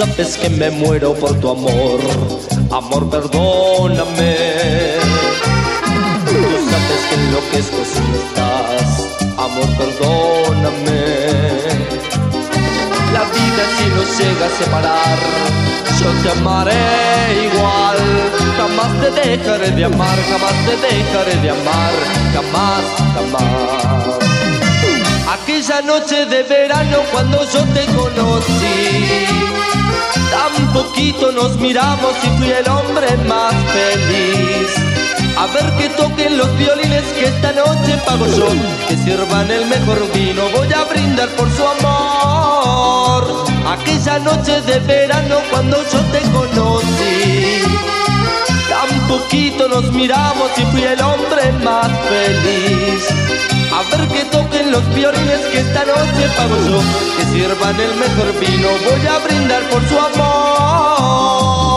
sabes que me muero por tu amor, amor, perdóname. Tú sabes que enloquezco si no estás, amor, perdóname. La vida si nos llega a separar, yo te amaré igual. Jamás te dejaré de amar, jamás te dejaré de amar, jamás, jamás. Aquella noche de verano cuando yo te conocí, tan poquito nos miramos y fui el hombre más feliz. A ver que toquen los violines que esta noche pago yo, que sirvan el mejor vino, voy a brindar por su amor. Aquella noche de verano cuando yo te conocí, tan poquito nos miramos y fui el hombre más feliz. A ver que toquen los violines que esta noche pago yo, que sirvan el mejor vino, voy a brindar por su amor.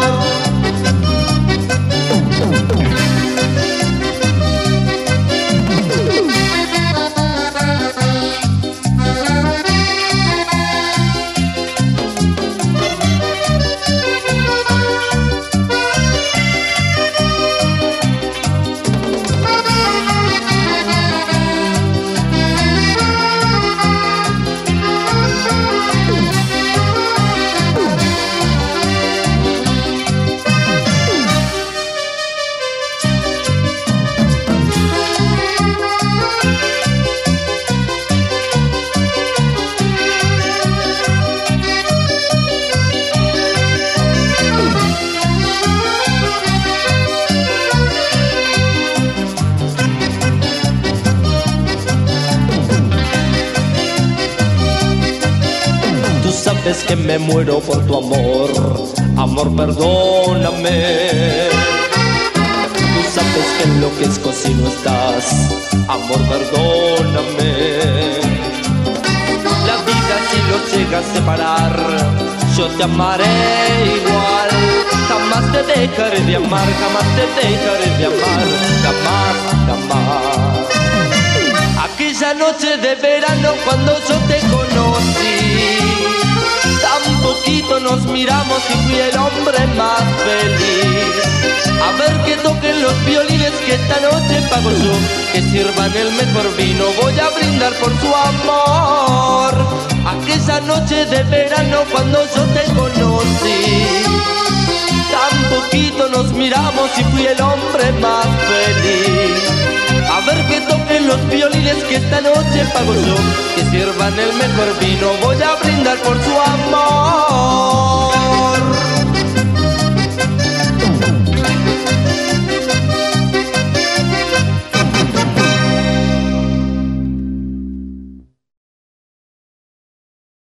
Sabes que me muero por tu amor, amor, perdóname. Tú sabes que enloquezco si no estás, amor, perdóname. La vida si nos llega a separar, yo te amaré igual. Jamás te dejaré de amar, jamás te dejaré de amar, jamás, jamás. Aquella noche de verano cuando yo te conocí, tan poquito nos miramos y fui el hombre más feliz. A ver que toquen los violines que esta noche pago yo, que sirvan el mejor vino, voy a brindar por su amor. Aquella noche de verano cuando yo te conocí, tan poquito nos miramos y fui el hombre más feliz. A ver que toquen los violines que esta noche pago yo, que sirvan el mejor vino, voy a brindar por su amor.